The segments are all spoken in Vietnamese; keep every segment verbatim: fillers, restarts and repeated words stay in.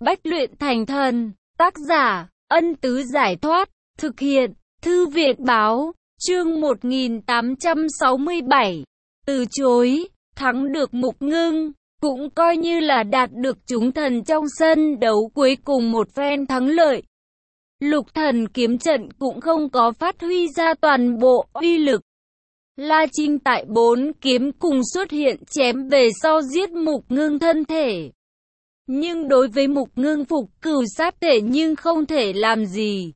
Bách luyện thành thần. Tác giả, Ân Tứ Giải Thoát. Thực hiện, Thư Viện Báo. Chương một nghìn tám trăm sáu mươi bảy. Từ chối, thắng được Mục Ngưng, cũng coi như là đạt được chúng thần trong sân đấu cuối cùng một phen thắng lợi. Lục thần kiếm trận cũng không có phát huy ra toàn bộ uy lực. La Trinh tại bốn kiếm cùng xuất hiện chém về sau giết Mục Ngưng thân thể. Nhưng đối với Mục Ngưng phục cửu sát thể nhưng không thể làm gì.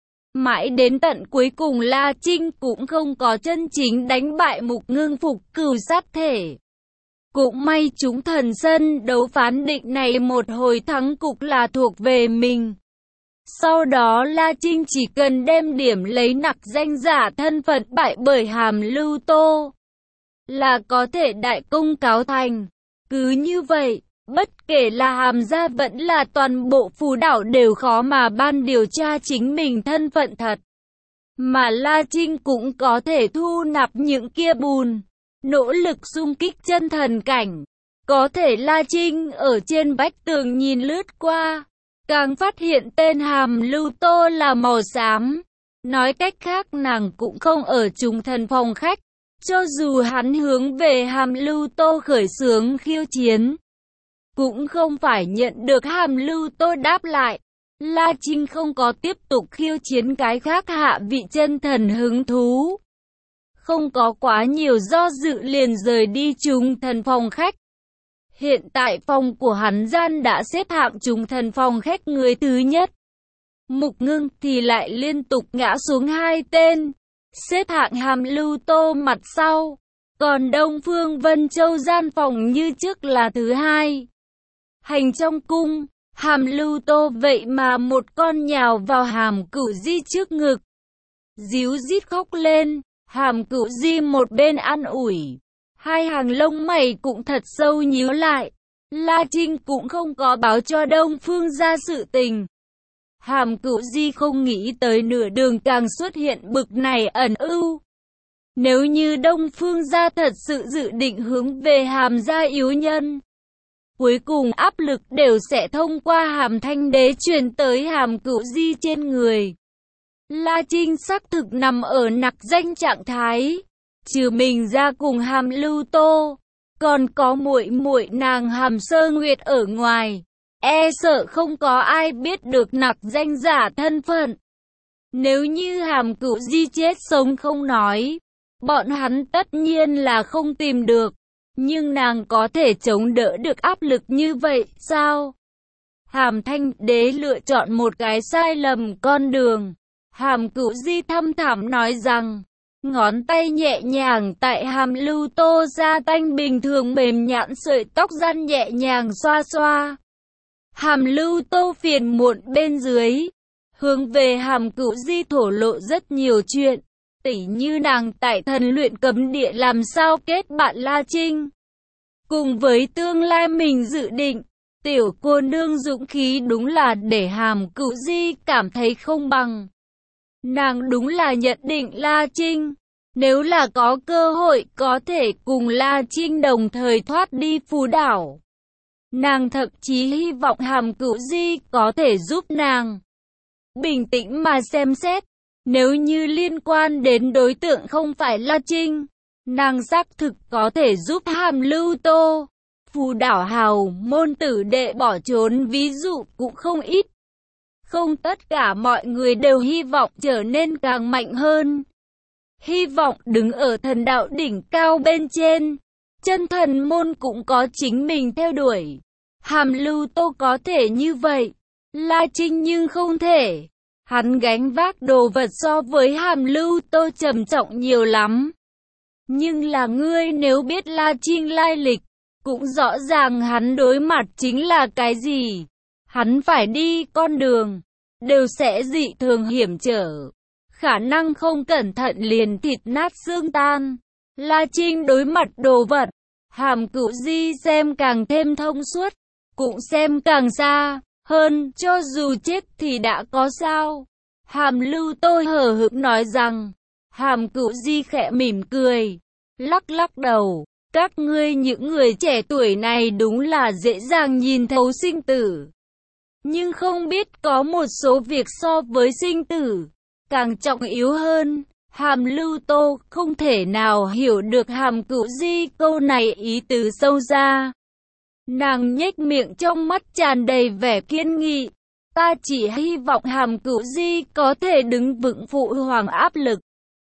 Mãi đến tận cuối cùng La Trinh cũng không có chân chính đánh bại Mục Ngưng phục cửu sát thể. Cũng may chúng thần sân đấu phán định này một hồi thắng cục là thuộc về mình. Sau đó La Trinh chỉ cần đem điểm lấy nặc danh giả thân phận bại bởi Hàm Lưu Tô là có thể đại công cáo thành. Cứ như vậy, bất kể là Hàm gia vẫn là toàn bộ Phù Đảo đều khó mà ban điều tra chính mình thân phận thật. Mà La Trinh cũng có thể thu nạp những kia bùn, nỗ lực xung kích chân thần cảnh. Có thể La Trinh ở trên vách tường nhìn lướt qua, càng phát hiện tên Hàm Lưu Tô là màu xám. Nói cách khác nàng cũng không ở trùng thần phòng khách. Cho dù hắn hướng về Hàm Lưu Tô khởi xướng khiêu chiến, cũng không phải nhận được Hàm Lưu Tô đáp lại. La Trinh không có tiếp tục khiêu chiến cái khác hạ vị chân thần hứng thú. Không có quá nhiều do dự liền rời đi trùng thần phòng khách. Hiện tại phòng của hắn gian đã xếp hạng trùng thần phòng khách người thứ nhất. Mục Ngưng thì lại liên tục ngã xuống hai tên, xếp hạng Hàm Lưu Tô mặt sau. Còn Đông Phương Vân Châu gian phòng như trước là thứ hai. Hành trong cung, Hàm Lưu Tô vậy mà một con nhào vào Hàm Cửu Di trước ngực, díu dít khóc lên. Hàm Cửu Di một bên an ủi, hai hàng lông mày cũng thật sâu nhíu lại. La Trinh cũng không có báo cho Đông Phương ra sự tình. Hàm Cửu Di không nghĩ tới nửa đường càng xuất hiện bực này ẩn ưu. Nếu như Đông Phương gia thật sự dự định hướng về Hàm gia yếu nhân, cuối cùng áp lực đều sẽ thông qua Hàm Thanh Đế truyền tới Hàm Cửu Di trên người. La Trinh xác thực nằm ở nặc danh trạng thái, trừ mình ra cùng Hàm Lưu Tô, còn có muội muội nàng Hàm Sơ Nguyệt ở ngoài, e sợ không có ai biết được nặc danh giả thân phận. Nếu như Hàm Cửu Di chết sống không nói, bọn hắn tất nhiên là không tìm được. Nhưng nàng có thể chống đỡ được áp lực như vậy sao? Hàm Thanh Đế lựa chọn một cái sai lầm con đường. Hàm Cửu Di thâm thẳm nói rằng, ngón tay nhẹ nhàng tại Hàm Lưu Tô da tanh bình thường mềm nhẵn sợi tóc gian nhẹ nhàng xoa xoa. Hàm Lưu Tô phiền muộn bên dưới, hướng về Hàm Cửu Di thổ lộ rất nhiều chuyện. Tỉ như nàng tại thần luyện cấm địa làm sao kết bạn La Trinh. Cùng với tương lai mình dự định, tiểu cô nương dũng khí đúng là để Hàm Cửu Di cảm thấy không bằng. Nàng đúng là nhận định La Trinh, nếu là có cơ hội có thể cùng La Trinh đồng thời thoát đi Phù Đảo. Nàng thậm chí hy vọng Hàm Cửu Di có thể giúp nàng. Bình tĩnh mà xem xét. Nếu như liên quan đến đối tượng không phải La Trinh, nàng xác thực có thể giúp Hàm Lưu Tô. Phù Đảo hào môn tử đệ bỏ trốn ví dụ cũng không ít. Không tất cả mọi người đều hy vọng trở nên càng mạnh hơn. Hy vọng đứng ở thần đạo đỉnh cao bên trên. Chân thần môn cũng có chính mình theo đuổi. Hàm Lưu Tô có thể như vậy, La Trinh nhưng không thể. Hắn gánh vác đồ vật so với Hàm Lưu Tô trầm trọng nhiều lắm. Nhưng là ngươi nếu biết La Trinh lai lịch, cũng rõ ràng hắn đối mặt chính là cái gì. Hắn phải đi con đường, đều sẽ dị thường hiểm trở. Khả năng không cẩn thận liền thịt nát xương tan. La Trinh đối mặt đồ vật, Hàm Cửu Di xem càng thêm thông suốt, cũng xem càng xa hơn, cho dù chết thì đã có sao. Hàm Lưu Tô hờ hững nói rằng. Hàm Cửu Di khẽ mỉm cười, lắc lắc đầu. Các ngươi những người trẻ tuổi này đúng là dễ dàng nhìn thấu sinh tử. Nhưng không biết có một số việc so với sinh tử càng trọng yếu hơn. Hàm Lưu Tô không thể nào hiểu được Hàm Cửu Di câu này ý tứ sâu xa. Nàng nhếch miệng, trong mắt tràn đầy vẻ kiên nghị. Ta chỉ hy vọng Hàm Cửu Di có thể đứng vững phụ hoàng áp lực.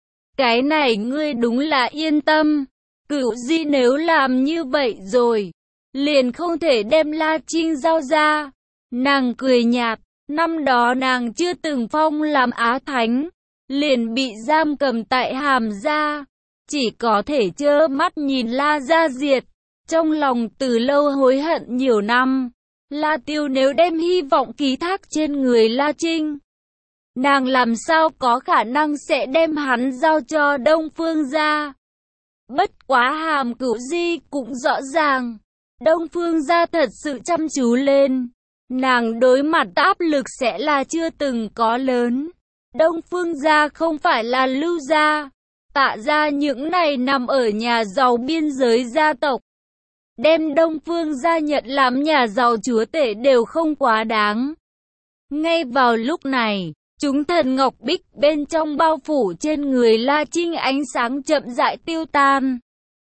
Cái này ngươi đúng là yên tâm. Cửu Di nếu làm như vậy rồi, liền không thể đem La Trinh giao ra. Nàng cười nhạt, năm đó nàng chưa từng phong làm Á Thánh, liền bị giam cầm tại Hàm gia, chỉ có thể trơ mắt nhìn La gia diệt. Trong lòng từ lâu hối hận nhiều năm. La Tiêu nếu đem hy vọng ký thác trên người La Trinh, nàng làm sao có khả năng sẽ đem hắn giao cho Đông Phương gia. Bất quá Hàm Cửu Di cũng rõ ràng, Đông Phương gia thật sự chăm chú lên, nàng đối mặt áp lực sẽ là chưa từng có lớn. Đông Phương gia không phải là Lưu gia, Tạ gia những này nằm ở nhà giàu biên giới gia tộc. Đem Đông Phương gia nhận làm nhà giàu chúa tể đều không quá đáng. Ngay vào lúc này, chúng thần ngọc bích bên trong bao phủ trên người La Trinh ánh sáng chậm rãi tiêu tan.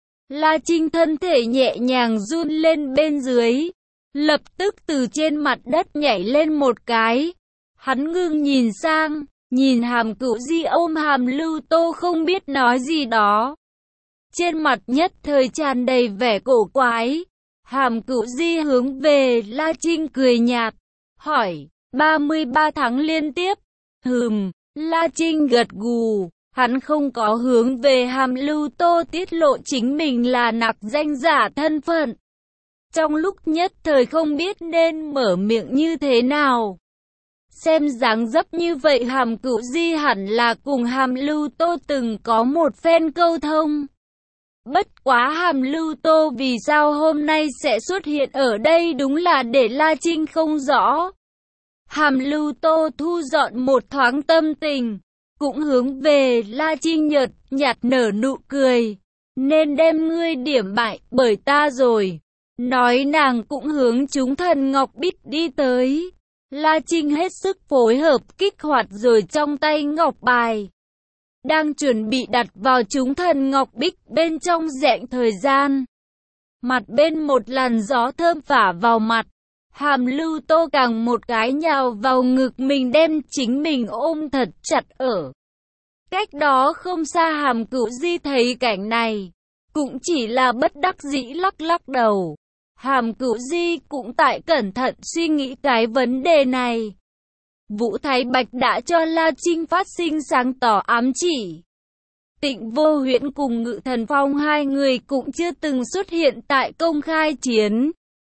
La Trinh thân thể nhẹ nhàng run lên bên dưới, lập tức từ trên mặt đất nhảy lên một cái. Hắn ngưng nhìn sang, nhìn Hàm Cửu Di ôm Hàm Lưu Tô không biết nói gì đó. Trên mặt nhất thời tràn đầy vẻ cổ quái. Hàm Cửu Di hướng về La Trinh cười nhạt, hỏi, ba mươi ba tháng liên tiếp. Hừm, La Trinh gật gù, hắn không có hướng về Hàm Lưu Tô tiết lộ chính mình là nặc danh giả thân phận. Trong lúc nhất thời không biết nên mở miệng như thế nào. Xem dáng dấp như vậy Hàm Cửu Di hẳn là cùng Hàm Lưu Tô từng có một phen câu thông. Bất quá Hàm Lưu Tô vì sao hôm nay sẽ xuất hiện ở đây đúng là để La Trinh không rõ. Hàm Lưu Tô thu dọn một thoáng tâm tình, cũng hướng về La Trinh nhợt nhạt nở nụ cười. Nên đem ngươi điểm bại bởi ta rồi. Nói nàng cũng hướng chúng thần ngọc bích đi tới. La Trinh hết sức phối hợp kích hoạt rồi trong tay ngọc bài. Đang chuẩn bị đặt vào chúng thần ngọc bích bên trong rẹnh thời gian. Mặt bên một làn gió thơm phả vào mặt. Hàm Lưu Tô càng một cái nhào vào ngực mình đem chính mình ôm thật chặt ở. Cách đó không xa Hàm Cửu Di thấy cảnh này, cũng chỉ là bất đắc dĩ lắc lắc đầu. Hàm Cửu Di cũng tại cẩn thận suy nghĩ cái vấn đề này. Vũ Thái Bạch đã cho La Trinh phát sinh sáng tỏ ám chỉ. Tịnh Vô Huyễn cùng Ngự Thần Phong hai người cũng chưa từng xuất hiện tại công khai chiến.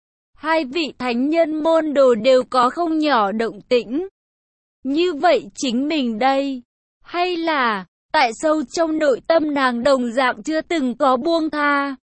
Hai vị thánh nhân môn đồ đều có không nhỏ động tĩnh. Như vậy chính mình đây, hay là tại sâu trong nội tâm nàng đồng dạng chưa từng có buông tha.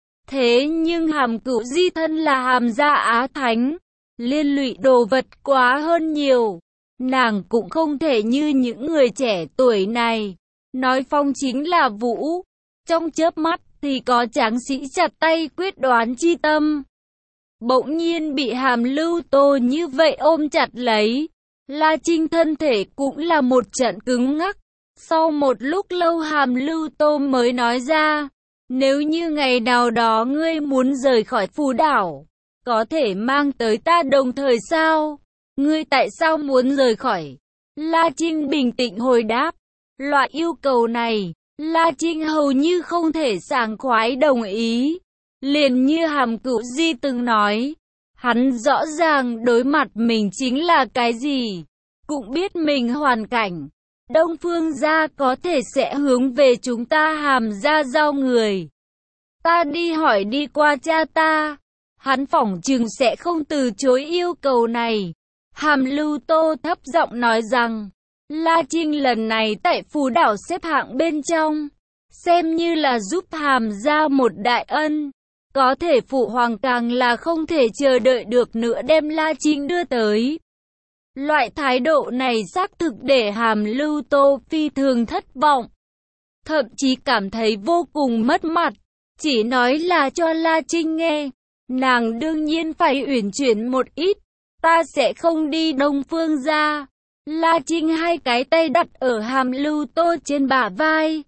Thế nhưng Hàm Cửu Di thân là Hàm gia Á Thánh, liên lụy đồ vật quá hơn nhiều. Nàng cũng không thể như những người trẻ tuổi này, nói phong chính là vũ, trong chớp mắt thì có tráng sĩ chặt tay quyết đoán chi tâm. Bỗng nhiên bị Hàm Lưu Tô như vậy ôm chặt lấy, La Trinh thân thể cũng là một trận cứng ngắc. Sau một lúc lâu Hàm Lưu Tô mới nói ra, nếu như ngày nào đó ngươi muốn rời khỏi phù đảo, có thể mang tới ta đồng thời sao? Ngươi tại sao muốn rời khỏi? La Trinh bình tĩnh hồi đáp. Loại yêu cầu này, La Trinh hầu như không thể sảng khoái đồng ý. Liền như Hàm Cửu Di từng nói, hắn rõ ràng đối mặt mình chính là cái gì, cũng biết mình hoàn cảnh. Đông Phương gia có thể sẽ hướng về chúng ta Hàm gia giao người. Ta đi hỏi đi qua cha ta, hắn phỏng chừng sẽ không từ chối yêu cầu này. Hàm Lưu Tô thấp giọng nói rằng, La Trinh lần này tại phù đảo xếp hạng bên trong, xem như là giúp Hàm gia một đại ân. Có thể phụ hoàng càng là không thể chờ đợi được nữa đem La Trinh đưa tới. Loại thái độ này xác thực để Hàm Lưu Tô phi thường thất vọng. Thậm chí cảm thấy vô cùng mất mặt. Chỉ nói là cho La Trinh nghe. Nàng đương nhiên phải uyển chuyển một ít. Ta sẽ không đi Đông Phương gia. La Trinh hai cái tay đặt ở Hàm Lưu Tô trên bả vai,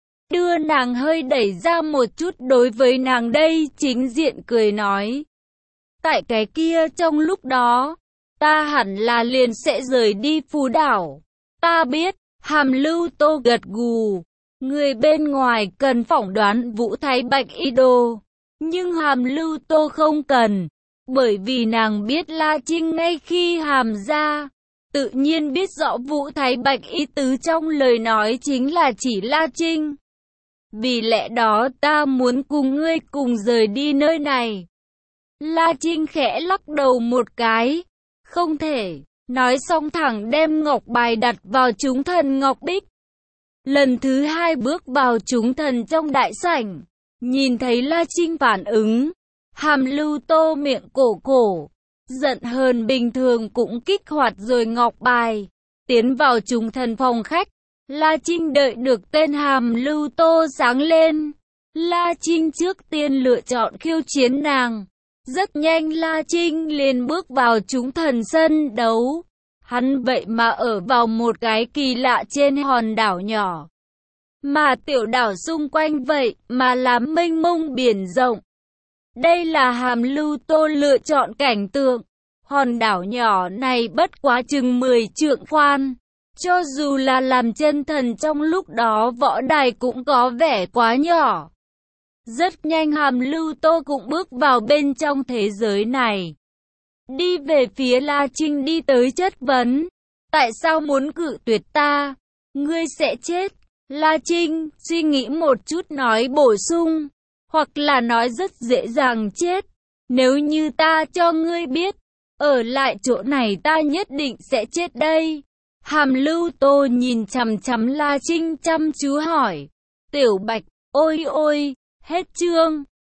đưa nàng hơi đẩy ra một chút. Đối với nàng đây chính diện cười nói, tại cái kia trong lúc đó, ta hẳn là liền sẽ rời đi Phú Đảo. Ta biết. Hàm Lưu Tô gật gù. Người bên ngoài cần phỏng đoán Vũ Thái Bạch ý đồ, nhưng Hàm Lưu Tô không cần, bởi vì nàng biết La Trinh ngay khi hàm ra, tự nhiên biết rõ Vũ Thái Bạch ý tứ trong lời nói chính là chỉ La Trinh. Vì lẽ đó ta muốn cùng ngươi cùng rời đi nơi này. La Trinh khẽ lắc đầu một cái, không thể. Nói xong thẳng đem ngọc bài đặt vào chúng thần ngọc bích. Lần thứ hai bước vào chúng thần trong đại sảnh, nhìn thấy La Trinh phản ứng, Hàm Lưu Tô miệng cổ cổ, giận hơn bình thường cũng kích hoạt rồi ngọc bài, tiến vào chúng thần phòng khách. La Trinh đợi được tên Hàm Lưu Tô sáng lên. La Trinh trước tiên lựa chọn khiêu chiến nàng. Rất nhanh La Trinh liền bước vào chúng thần sân đấu. Hắn vậy mà ở vào một cái kỳ lạ trên hòn đảo nhỏ. Mà tiểu đảo xung quanh vậy mà là mênh mông biển rộng. Đây là Hàm Lưu Tô lựa chọn cảnh tượng. Hòn đảo nhỏ này bất quá chừng mười trượng khoan. Cho dù là làm chân thần trong lúc đó võ đài cũng có vẻ quá nhỏ. Rất nhanh Hàm Lưu Tô cũng bước vào bên trong thế giới này. Đi về phía La Trinh đi tới chất vấn. Tại sao muốn cự tuyệt ta? Ngươi sẽ chết. La Trinh suy nghĩ một chút nói bổ sung. Hoặc là nói rất dễ dàng chết. Nếu như ta cho ngươi biết, ở lại chỗ này ta nhất định sẽ chết đây. Hàm Lưu Tô nhìn chằm chằm La Trinh chăm chú hỏi. Tiểu Bạch, ôi ôi, hết chương.